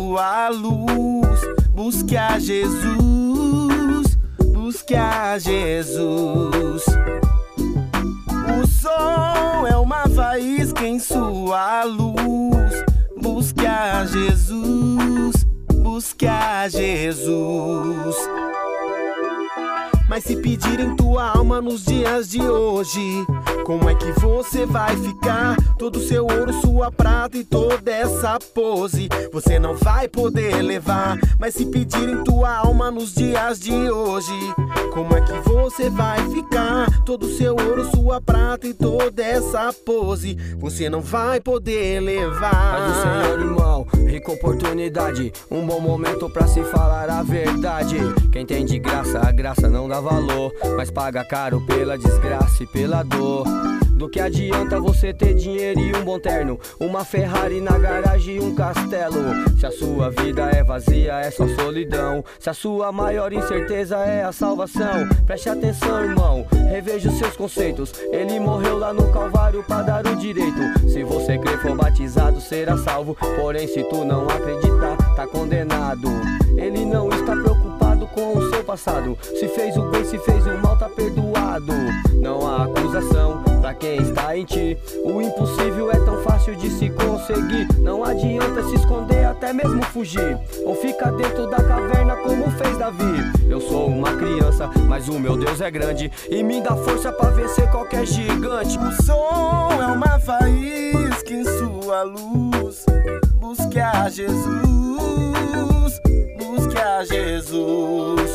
sua luz. Busque a Jesus, busque a Jesus. O sol é uma faísca em sua luz. Busque a Jesus, busque a Jesus. Mas se pedirem tua alma nos dias de hoje, como é que você vai ficar? Todo seu ouro, sua prata e toda essa pose você não vai poder levar. Mas se pedirem tua alma nos dias de hoje, como é que você vai ficar? Todo seu ouro, sua prata e toda essa pose você não vai poder levar. Mas o Senhor, irmão, rica oportunidade, um bom momento pra se falar a verdade. Quem tem de graça, a graça não dá valor, mas paga caro pela desgraça e pela dor. Do que adianta você ter dinheiro e um bom terno, uma Ferrari na garagem e um castelo, se a sua vida é vazia, é só solidão. Se a sua maior incerteza é a salvação, preste atenção, irmão, reveja os seus conceitos. Ele morreu lá no Calvário pra dar o direito. Se você crer, for batizado, será salvo. Porém, se tu não acreditar, tá condenado. Ele não está preocupado com o seu passado. Se fez o bem, se fez o mal, tá perdoado. Não há acusação pra quem está em ti. O impossível é tão fácil de se conseguir. Não adianta se esconder, até mesmo fugir, ou fica dentro da caverna como fez Davi. Eu sou uma criança, mas o meu Deus é grande e me dá força pra vencer qualquer gigante. O sol é uma faísca em sua luz. Busque a Jesus, busque a Jesus.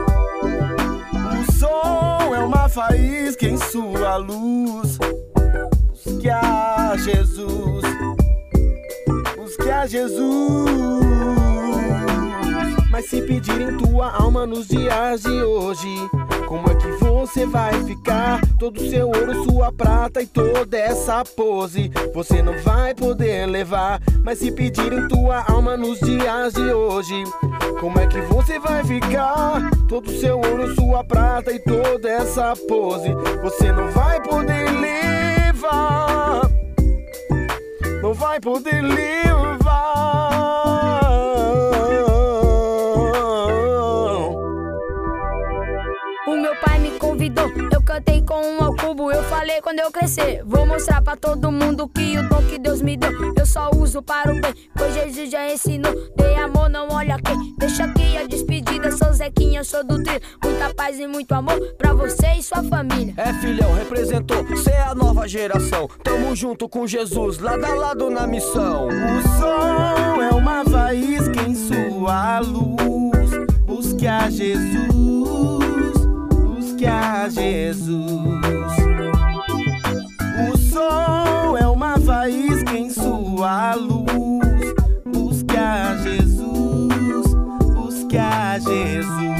O sol é uma faísca em sua luz. Busque a Jesus, busque a Jesus. Mas se pedirem tua alma nos dias de hoje, como é que você vai ficar? Todo seu ouro, sua prata e toda essa pose você não vai poder levar. Mas se pedirem tua alma nos dias de hoje, como é que você vai ficar? Todo seu ouro, sua prata e toda essa pose você não vai poder levar. Não vai poder levar. O meu pai me convidou, eu cantei com um ao cubo. Eu falei, quando eu crescer, vou mostrar pra todo mundo que o dom que Deus me deu eu só uso para o bem, pois Jesus já ensinou. Dê amor, não olha quem. Deixa aqui a despedida, sou Zequinha, sou do trio. Muita paz e muito amor pra você e sua família. É, filhão, representou, cê é a nova geração. Tamo junto com Jesus, lado a lado na missão. O sol é uma faísca em sua luz. Busque a Jesus, busque a Jesus. O sol é uma faísca em sua luz. Busque a Jesus, busque a Jesus.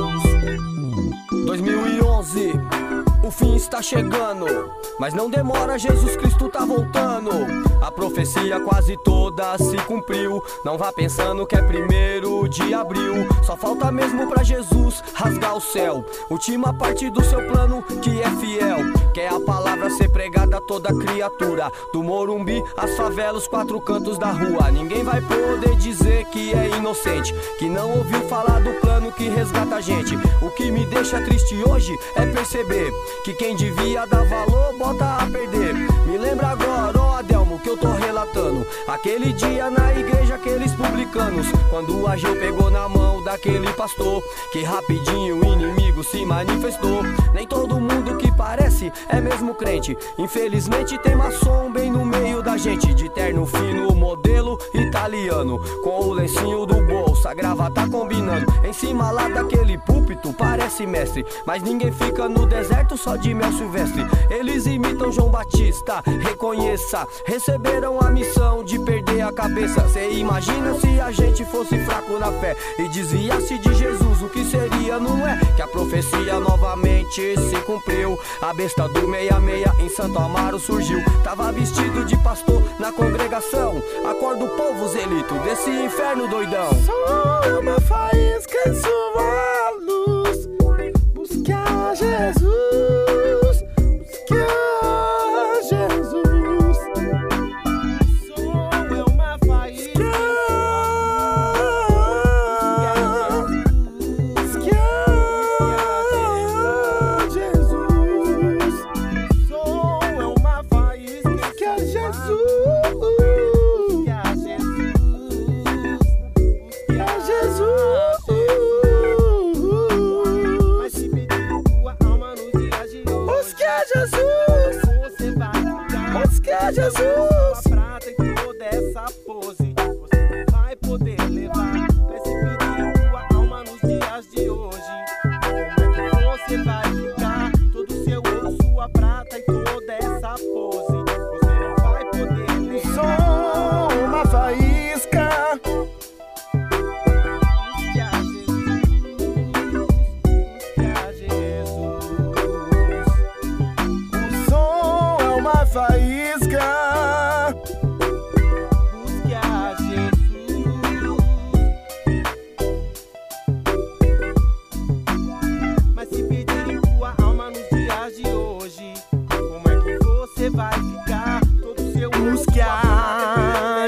2011, o fim está chegando, mas não demora, Jesus Cristo tá voltando. A profecia quase toda se cumpriu. Não vá pensando que é 1º de abril. Só falta mesmo pra Jesus rasgar o céu. Última parte do seu plano que é fiel. Quer a palavra ser pregada a toda criatura, do Morumbi às favelas, os 4 cantos da rua. Ninguém vai poder dizer que é inocente, que não ouviu falar do plano que resgata a gente. O que me deixa triste hoje é perceber que quem devia dar valor bota a perder. Me lembra agora, ó Adelmo, que eu tô relatando aquele dia na igreja, aqueles publicanos, quando o Ageu pegou na mão daquele pastor, que rapidinho o inimigo se manifestou. Nem todo mundo que parece é mesmo crente. Infelizmente tem maçom bem no meio da gente, de terno fino, modelo italiano, com o lencinho do bolso, a gravata combinando. Em cima lá daquele púlpito parece mestre, mas ninguém fica no deserto só de mel silvestre. Eles imitam João Batista, reconheça, receberam a missão de perder a cabeça. Cê imagina se a gente fosse fraco na fé e desviasse de Jesus, o que seria, não é? Que a profecia novamente se cumpriu. A besta do 66 em Santo Amaro surgiu. Tava vestido de pastor na congregação. Acorda o povo, Zelito, desse inferno doidão. Só é uma faísca em sua luz. Busque a Jesus, busque a Jesus. Só é uma faísca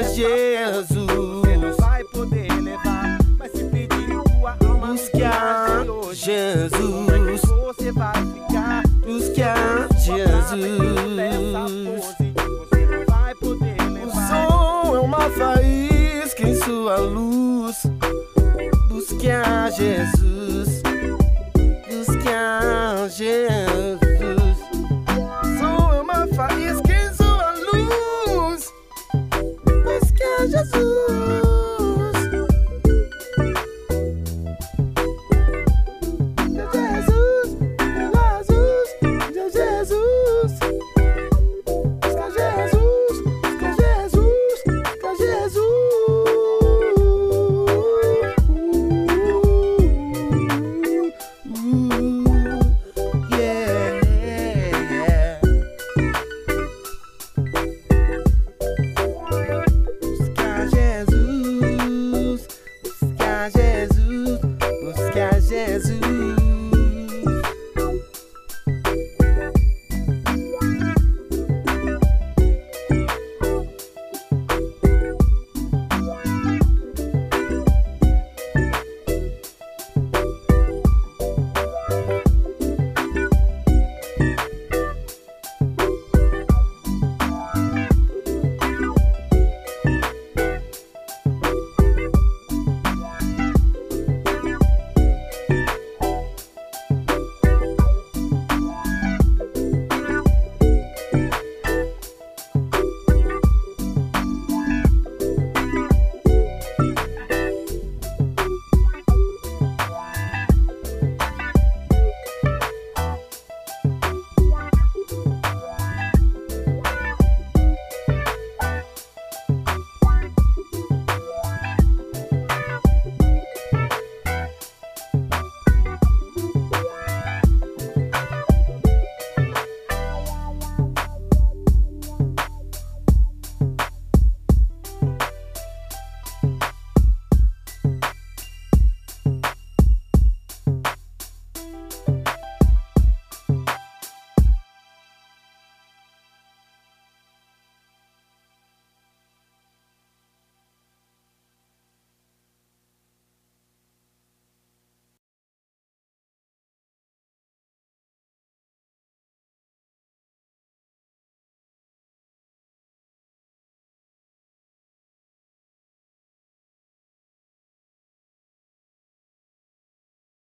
Jesus. Você não vai poder levar, mas se pedir tua alma, busque a Jesus. você vai ficar. Busque a Jesus. Você não vai poder O levar. som é uma faísca em sua luz. Busque a Jesus. Busque a Jesus. O som é uma faísca em sua luz. Busque a Jesus.